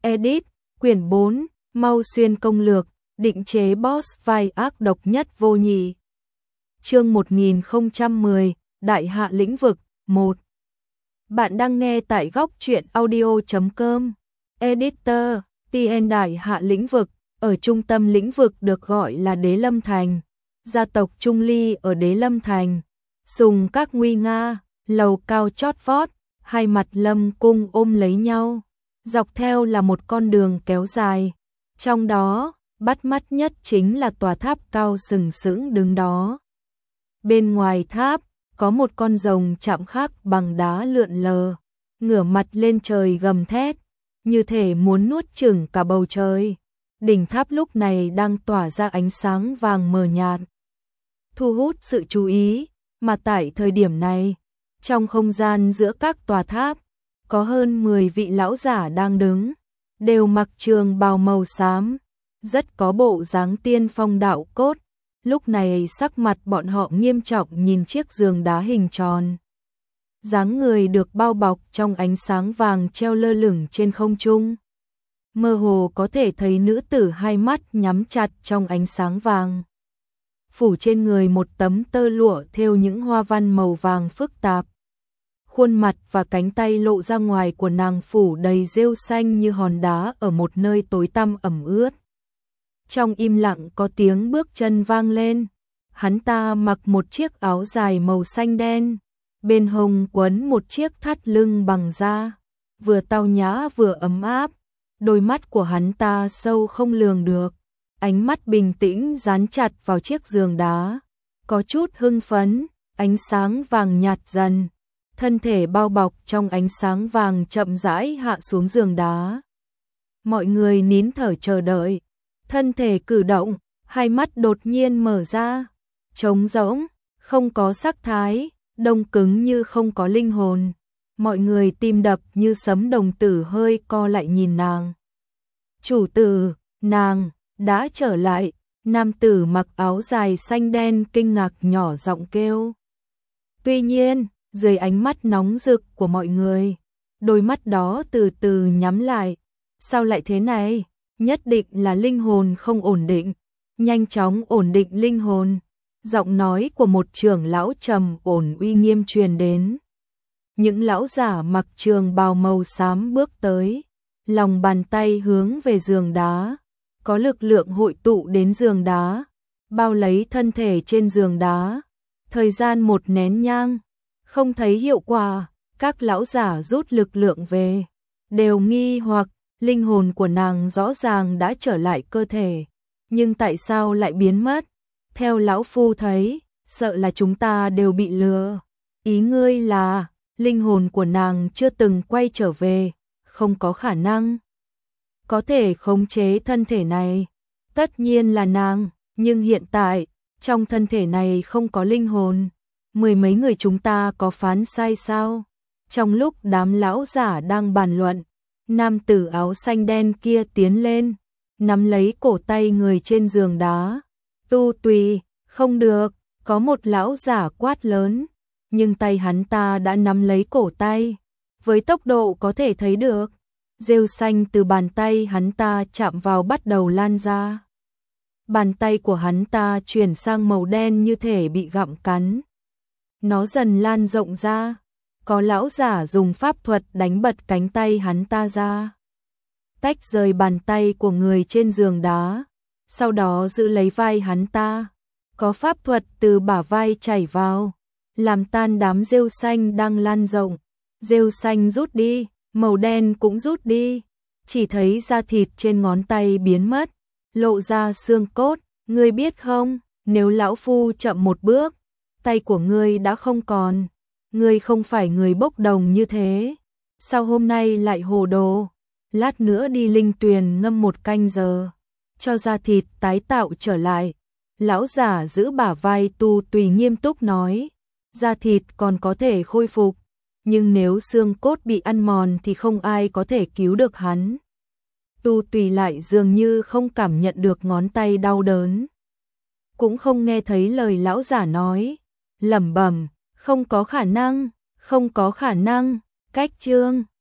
Edit, quyển 4, Mau Xuyên công lược, định chế boss vai ác độc nhất vô nhị. Chương 1010, Đại hạ lĩnh vực, 1. Bạn đang nghe tại góc truyện audio.com. Editor, TN Đại hạ lĩnh vực, ở trung tâm lĩnh vực được gọi là Đế Lâm Thành. Gia tộc Trung Ly ở Đế Lâm Thành, sùng các nguy nga, lầu cao chót vót, hai mặt lâm cung ôm lấy nhau. Dọc theo là một con đường kéo dài. Trong đó, bắt mắt nhất chính là tòa tháp cao sừng sững đứng đó. Bên ngoài tháp, có một con rồng chạm khắc bằng đá lượn lờ, ngửa mặt lên trời gầm thét, như thể muốn nuốt chửng cả bầu trời. Đỉnh tháp lúc này đang tỏa ra ánh sáng vàng mờ nhạt, thu hút sự chú ý, mà tại thời điểm này, trong không gian giữa các tòa tháp, có hơn 10 vị lão giả đang đứng, đều mặc trường bào màu xám, rất có bộ dáng tiên phong đạo cốt. Lúc này sắc mặt bọn họ nghiêm trọng nhìn chiếc giường đá hình tròn. Dáng người được bao bọc trong ánh sáng vàng treo lơ lửng trên không trung. Mơ hồ có thể thấy nữ tử hai mắt nhắm chặt trong ánh sáng vàng. Phủ trên người một tấm tơ lụa thêu những hoa văn màu vàng phức tạp. Khuôn mặt và cánh tay lộ ra ngoài của nàng phủ đầy rêu xanh như hòn đá ở một nơi tối tăm ẩm ướt. Trong im lặng có tiếng bước chân vang lên. Hắn ta mặc một chiếc áo dài màu xanh đen, bên hông quấn một chiếc thắt lưng bằng da, vừa tao nhã vừa ấm áp. Đôi mắt của hắn ta sâu không lường được, ánh mắt bình tĩnh dán chặt vào chiếc giường đá, có chút hưng phấn. Ánh sáng vàng nhạt dần, thân thể bao bọc trong ánh sáng vàng chậm rãi hạ xuống giường đá. Mọi người nín thở chờ đợi. Thân thể cử động, hai mắt đột nhiên mở ra, trống rỗng, không có sắc thái, đông cứng như không có linh hồn. Mọi người tim đập như sấm, đồng tử hơi co lại nhìn nàng. Chủ tử, nàng đã trở lại. Nam tử mặc áo dài xanh đen kinh ngạc nhỏ giọng kêu. Tuy nhiên, dưới ánh mắt nóng rực của mọi người, đôi mắt đó từ từ nhắm lại. Sao lại thế này? Nhất định là linh hồn không ổn định. Nhanh chóng ổn định linh hồn. Giọng nói của một trưởng lão trầm ổn uy nghiêm truyền đến. Những lão giả mặc trường bào màu xám bước tới, lòng bàn tay hướng về giường đá, có lực lượng hội tụ đến giường đá, bao lấy thân thể trên giường đá. Thời gian một nén nhang, không thấy hiệu quả, các lão giả rút lực lượng về, đều nghi hoặc. Linh hồn của nàng rõ ràng đã trở lại cơ thể, nhưng tại sao lại biến mất? Theo lão phu thấy, sợ là chúng ta đều bị lừa. Ý ngươi là, linh hồn của nàng chưa từng quay trở về, không có khả năng có thể khống chế thân thể này. Tất nhiên là nàng, nhưng hiện tại, trong thân thể này không có linh hồn. Mười mấy người chúng ta có phán sai sao? Trong lúc đám lão giả đang bàn luận, nam tử áo xanh đen kia tiến lên, nắm lấy cổ tay người trên giường đá. Tu Tùy, không được, có một lão giả quát lớn, nhưng tay hắn ta đã nắm lấy cổ tay, với tốc độ có thể thấy được. Rêu xanh từ bàn tay hắn ta chạm vào bắt đầu lan ra. Bàn tay của hắn ta chuyển sang màu đen như thể bị gặm cắn. Nó dần lan rộng ra. Có lão giả dùng pháp thuật đánh bật cánh tay hắn ta ra, tách rời bàn tay của người trên giường đá, sau đó giữ lấy vai hắn ta. Có pháp thuật từ bả vai chảy vào, làm tan đám rêu xanh đang lan rộng. Rêu xanh rút đi, màu đen cũng rút đi, chỉ thấy da thịt trên ngón tay biến mất, lộ ra xương cốt. Ngươi biết không, nếu lão phu chậm một bước, tay của ngươi đã không còn. Ngươi không phải người bốc đồng như thế, sao hôm nay lại hồ đồ? Lát nữa đi linh tuyền ngâm 1 canh giờ, cho da thịt tái tạo trở lại. Lão giả giữ bả vai Tu Tùy nghiêm túc nói, da thịt còn có thể khôi phục, nhưng nếu xương cốt bị ăn mòn thì không ai có thể cứu được hắn. Tu Tùy lại dường như không cảm nhận được ngón tay đau đớn, cũng không nghe thấy lời lão giả nói, lẩm bẩm. Không có khả năng, không có khả năng. Cách chương